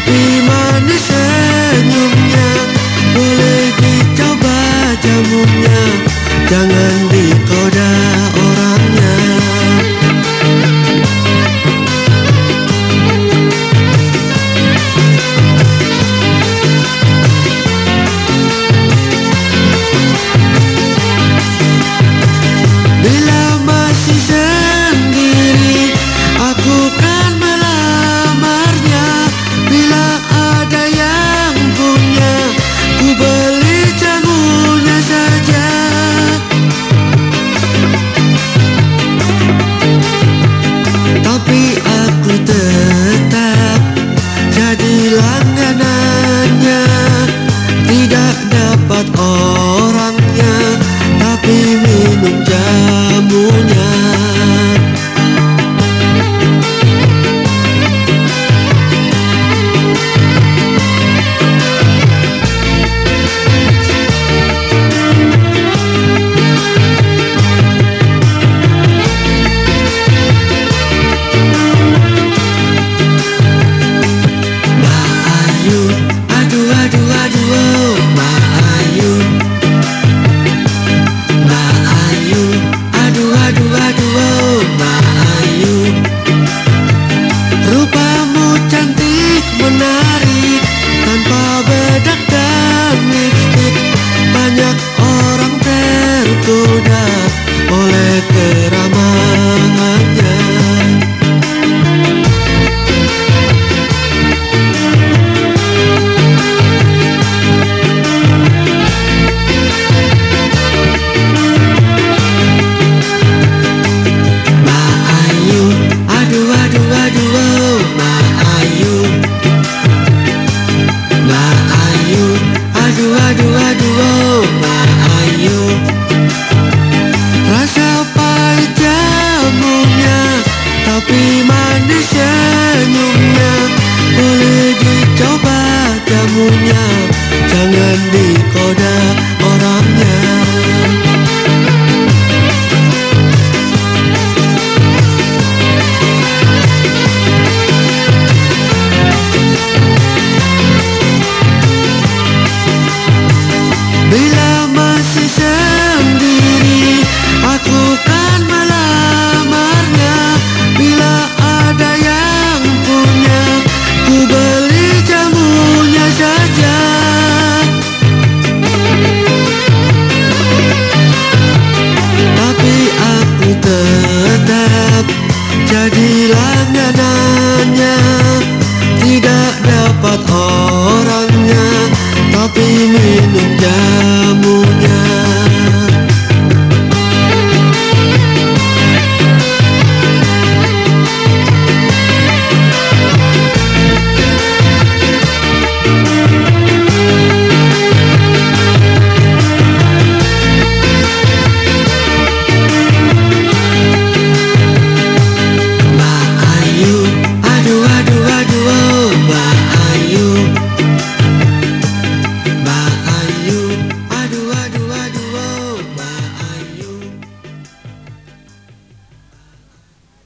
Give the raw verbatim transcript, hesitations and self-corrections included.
tapi manis senyumnya. Boleh dicoba jamunya, jangan dikoda orangnya. Bila masih sendiri, aku kan melamarnya. Bila ada yang punya, ku beli jamunya saja. Tapi aku tetap jadi langganannya. Tidak dapat orangnya, tapi minum jamunya. Rupamu cantik menarik, tanpa bedak dan lipstik. Banyak orang tergoda oleh keramahannya. Rasa pahit jamunya, tapi manis senyumnya. Boleh dicoba jamunya, jangan di